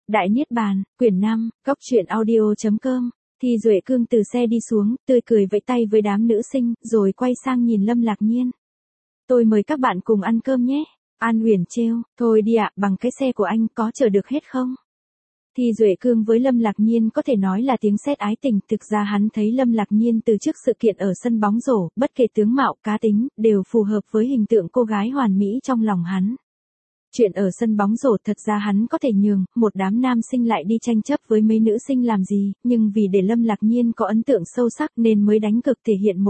Đại Niết Bàn, quyển 5, Cóc truyện audio.com. Thi Duệ Cương từ xe đi xuống, tươi cười vẫy tay với đám nữ sinh, rồi quay sang nhìn Lâm Lạc Nhiên. Tôi mời các bạn cùng ăn cơm nhé. An Uyển trêu, thôi đi ạ, bằng cái xe của anh có chờ được hết không? Thi Duệ Cương với Lâm Lạc Nhiên có thể nói là tiếng sét ái tình, thực ra hắn thấy Lâm Lạc Nhiên từ trước sự kiện ở sân bóng rổ, bất kể tướng mạo, cá tính, đều phù hợp với hình tượng cô gái hoàn mỹ trong lòng hắn. Chuyện ở sân bóng rổ thật ra hắn có thể nhường, một đám nam sinh lại đi tranh chấp với mấy nữ sinh làm gì, nhưng vì để Lâm Lạc Nhiên có ấn tượng sâu sắc nên mới đánh cực thể hiện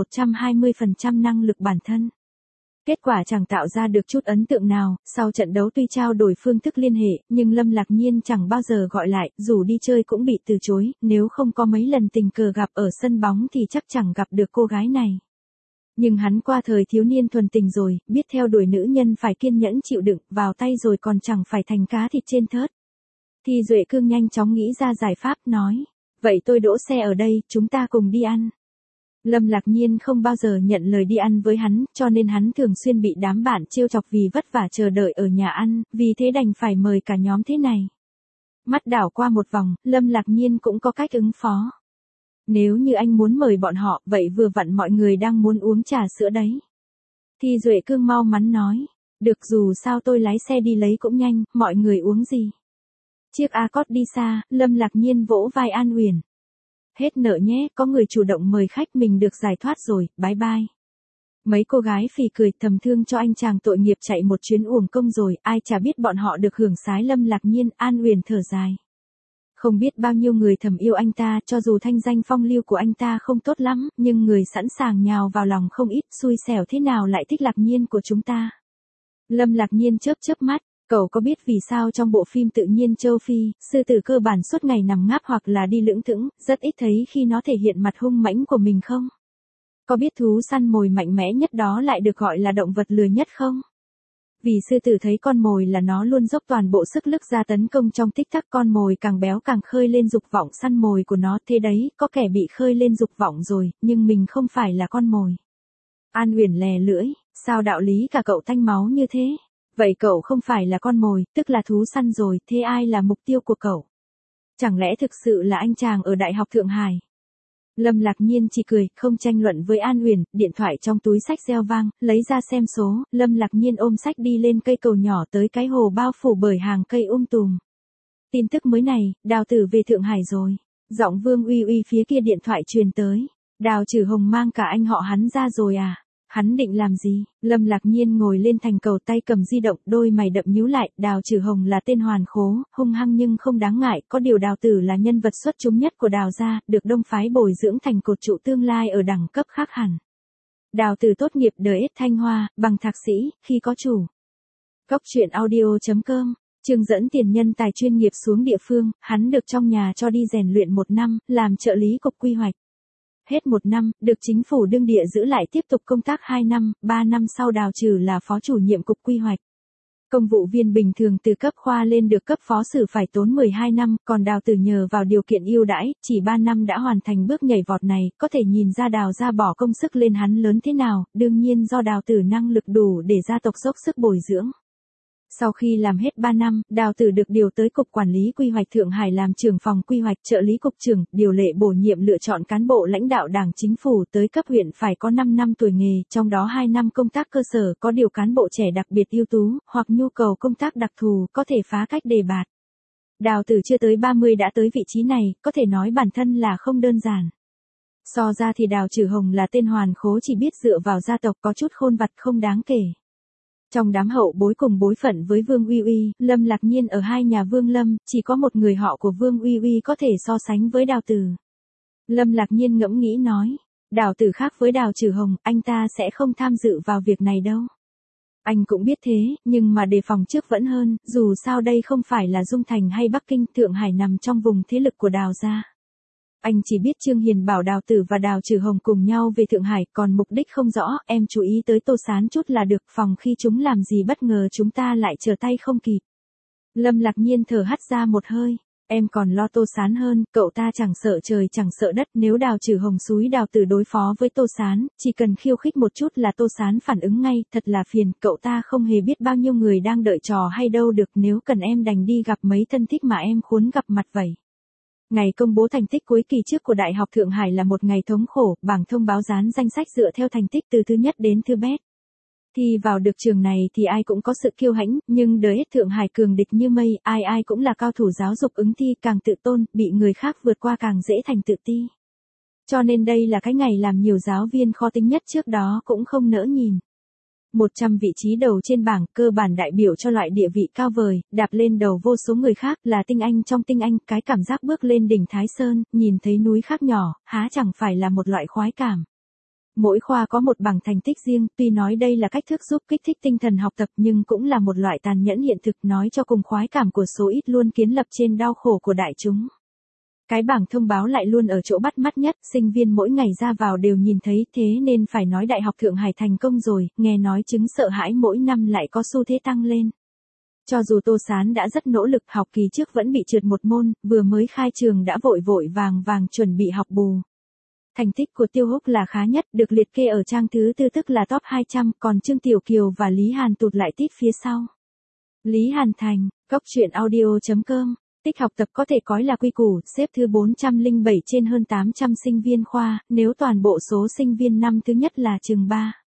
120% năng lực bản thân. Kết quả chẳng tạo ra được chút ấn tượng nào, sau trận đấu tuy trao đổi phương thức liên hệ, nhưng Lâm Lạc Nhiên chẳng bao giờ gọi lại, dù đi chơi cũng bị từ chối, nếu không có mấy lần tình cờ gặp ở sân bóng thì chắc chẳng gặp được cô gái này. Nhưng hắn qua thời thiếu niên thuần tình rồi, biết theo đuổi nữ nhân phải kiên nhẫn chịu đựng, vào tay rồi còn chẳng phải thành cá thịt trên thớt. Thi Duệ Cương nhanh chóng nghĩ ra giải pháp, nói, vậy tôi đỗ xe ở đây, chúng ta cùng đi ăn. Lâm Lạc Nhiên không bao giờ nhận lời đi ăn với hắn, cho nên hắn thường xuyên bị đám bạn trêu chọc vì vất vả chờ đợi ở nhà ăn, vì thế đành phải mời cả nhóm thế này. Mắt đảo qua một vòng, Lâm Lạc Nhiên cũng có cách ứng phó. Nếu như anh muốn mời bọn họ, vậy vừa vặn mọi người đang muốn uống trà sữa đấy. Thi Duệ Cương mau mắn nói, được, dù sao tôi lái xe đi lấy cũng nhanh, mọi người uống gì? Chiếc Accord đi xa, Lâm Lạc Nhiên vỗ vai An Uyển. Hết nợ nhé, có người chủ động mời khách, mình được giải thoát rồi, bye bye. Mấy cô gái phì cười, thầm thương cho anh chàng tội nghiệp chạy một chuyến uổng công rồi, ai chả biết bọn họ được hưởng sái. Lâm Lạc Nhiên, An Uyển thở dài. Không biết bao nhiêu người thầm yêu anh ta, cho dù thanh danh phong lưu của anh ta không tốt lắm, nhưng người sẵn sàng nhào vào lòng không ít, xui xẻo thế nào lại thích Lạc Nhiên của chúng ta. Lâm Lạc Nhiên chớp chớp mắt, cậu có biết vì sao trong bộ phim Tự nhiên châu Phi, sư tử cơ bản suốt ngày nằm ngáp hoặc là đi lững thững, rất ít thấy khi nó thể hiện mặt hung mãnh của mình không? Có biết thú săn mồi mạnh mẽ nhất đó lại được gọi là động vật lười nhất không? Vì sư tử thấy con mồi là nó luôn dốc toàn bộ sức lực ra tấn công trong tích tắc, con mồi càng béo càng khơi lên dục vọng săn mồi của nó, thế đấy, có kẻ bị khơi lên dục vọng rồi, nhưng mình không phải là con mồi. An Uyển lè lưỡi, sao đạo lý cả cậu thanh máu như thế? Vậy cậu không phải là con mồi, tức là thú săn rồi, thế ai là mục tiêu của cậu? Chẳng lẽ thực sự là anh chàng ở Đại học Thượng Hải? Lâm Lạc Nhiên chỉ cười, không tranh luận với An Uyển, điện thoại trong túi xách reo vang, lấy ra xem số, Lâm Lạc Nhiên ôm sách đi lên cây cầu nhỏ tới cái hồ bao phủ bởi hàng cây tùm. Tin tức mới này, Đào Tử về Thượng Hải rồi. Giọng Vương Uy Uy phía kia điện thoại truyền tới. Đào Trừ Hồng mang cả anh họ hắn ra rồi à? Hắn định làm gì? Lâm Lạc Nhiên ngồi lên thành cầu, tay cầm di động, đôi mày đậm nhíu lại. Đào Trừ Hồng là tên hoàn khố, hung hăng nhưng không đáng ngại, có điều Đào Tử là nhân vật xuất chúng nhất của Đào gia, được đông phái bồi dưỡng thành cột trụ tương lai ở đẳng cấp khác hẳn. Đào Tử tốt nghiệp DS Thanh Hoa, bằng thạc sĩ, khi có chủ. Cóc truyện audio.com. Trương dẫn tiền nhân tài chuyên nghiệp xuống địa phương, hắn được trong nhà cho đi rèn luyện 1 năm, làm trợ lý cục quy hoạch. Hết 1 năm, được chính phủ đương địa giữ lại tiếp tục công tác 2 năm, 3 năm sau Đào Trừ là phó chủ nhiệm cục quy hoạch. Công vụ viên bình thường từ cấp khoa lên được cấp phó sử phải tốn 12 năm, còn Đào Tử nhờ vào điều kiện ưu đãi, chỉ 3 năm đã hoàn thành bước nhảy vọt này, có thể nhìn ra Đào gia bỏ công sức lên hắn lớn thế nào, đương nhiên do Đào Tử năng lực đủ để gia tộc dốc sức bồi dưỡng. Sau khi làm hết 3 năm, Đào Tử được điều tới Cục Quản lý Quy hoạch Thượng Hải làm trưởng phòng quy hoạch, trợ lý cục trưởng, điều lệ bổ nhiệm lựa chọn cán bộ lãnh đạo đảng chính phủ tới cấp huyện phải có 5 năm tuổi nghề, trong đó 2 năm công tác cơ sở, có điều cán bộ trẻ đặc biệt ưu tú, hoặc nhu cầu công tác đặc thù, có thể phá cách đề bạt. Đào Tử chưa tới 30 đã tới vị trí này, có thể nói bản thân là không đơn giản. So ra thì Đào Trừ Hồng là tên hoàn khố chỉ biết dựa vào gia tộc, có chút khôn vặt không đáng kể. Trong đám hậu bối cùng bối phận với Vương Uy Uy, Lâm Lạc Nhiên ở hai nhà Vương Lâm, chỉ có một người họ của Vương Uy Uy có thể so sánh với Đào Tử. Lâm Lạc Nhiên ngẫm nghĩ nói, Đào Tử khác với Đào Trừ Hồng, anh ta sẽ không tham dự vào việc này đâu. Anh cũng biết thế, nhưng mà đề phòng trước vẫn hơn, dù sao đây không phải là Dung Thành hay Bắc Kinh, Thượng Hải nằm trong vùng thế lực của Đào gia. Anh chỉ biết Trương Hiền bảo Đào Tử và Đào Trừ Hồng cùng nhau về Thượng Hải, còn mục đích không rõ, em chú ý tới Tô Sán chút là được, phòng khi chúng làm gì bất ngờ chúng ta lại trở tay không kịp. Lâm Lạc Nhiên thở hắt ra một hơi. Em còn lo Tô Sán hơn, cậu ta chẳng sợ trời chẳng sợ đất, nếu Đào trừ Hồng xúi Đào Tử đối phó với Tô Sán, chỉ cần khiêu khích một chút là Tô Sán phản ứng ngay, thật là phiền, cậu ta không hề biết bao nhiêu người đang đợi trò hay đâu được, nếu cần em đành đi gặp mấy thân thích mà em khốn gặp mặt vậy. Ngày công bố thành tích cuối kỳ trước của Đại học Thượng Hải là một ngày thống khổ, bảng thông báo dán danh sách dựa theo thành tích từ thứ nhất đến thứ bét. Thi vào được trường này thì ai cũng có sự kiêu hãnh, nhưng đời Thượng Hải cường địch như mây, ai ai cũng là cao thủ giáo dục ứng thi, càng tự tôn, bị người khác vượt qua càng dễ thành tự ti. Cho nên đây là cái ngày làm nhiều giáo viên khó tính nhất trước đó cũng không nỡ nhìn. 100 vị trí đầu trên bảng, cơ bản đại biểu cho loại địa vị cao vời, đạp lên đầu vô số người khác, là tinh anh trong tinh anh, cái cảm giác bước lên đỉnh Thái Sơn, nhìn thấy núi khác nhỏ, há chẳng phải là một loại khoái cảm. Mỗi khoa có một bảng thành tích riêng, tuy nói đây là cách thức giúp kích thích tinh thần học tập nhưng cũng là một loại tàn nhẫn hiện thực, nói cho cùng khoái cảm của số ít luôn kiến lập trên đau khổ của đại chúng. Cái bảng thông báo lại luôn ở chỗ bắt mắt nhất, sinh viên mỗi ngày ra vào đều nhìn thấy, thế nên phải nói Đại học Thượng Hải thành công rồi, nghe nói chứng sợ hãi mỗi năm lại có xu thế tăng lên. Cho dù Tô Sán đã rất nỗ lực, học kỳ trước vẫn bị trượt một môn, vừa mới khai trường đã vội vội vàng chuẩn bị học bù. Thành tích của Tiêu Húc là khá nhất, được liệt kê ở trang thứ tư tức là top 200, còn Trương Tiểu Kiều và Lý Hàn tụt lại tít phía sau. Lý Hàn Thành, goctruyện.audio.com, tích học tập có thể coi là quy củ, xếp thứ 407 trên hơn 800 sinh viên khoa, nếu toàn bộ số sinh viên năm thứ nhất là chừng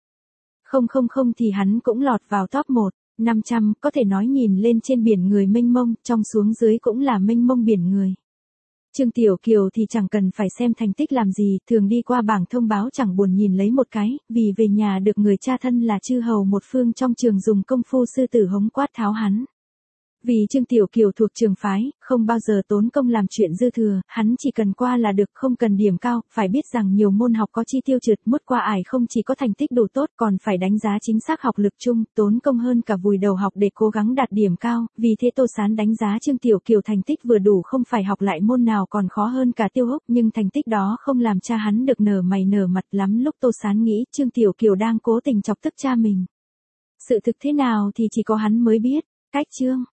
3.000 thì hắn cũng lọt vào top 1.500, có thể nói nhìn lên trên biển người mênh mông, trong xuống dưới cũng là mênh mông biển người. Trương Tiểu Kiều thì chẳng cần phải xem thành tích làm gì, thường đi qua bảng thông báo chẳng buồn nhìn lấy một cái, vì về nhà được người cha thân là chư hầu một phương trong trường dùng công phu sư tử hống quát tháo hắn. Vì Trương Tiểu Kiều thuộc trường phái, không bao giờ tốn công làm chuyện dư thừa, hắn chỉ cần qua là được, không cần điểm cao, phải biết rằng nhiều môn học có chi tiêu trượt, mốt qua ải không chỉ có thành tích đủ tốt còn phải đánh giá chính xác học lực chung, tốn công hơn cả vùi đầu học để cố gắng đạt điểm cao, vì thế Tô Sán đánh giá Trương Tiểu Kiều thành tích vừa đủ, không phải học lại môn nào còn khó hơn cả Tiêu Húc, nhưng thành tích đó không làm cha hắn được nở mày nở mặt lắm, lúc Tô Sán nghĩ Trương Tiểu Kiều đang cố tình chọc tức cha mình. Sự thực thế nào thì chỉ có hắn mới biết. Cách chương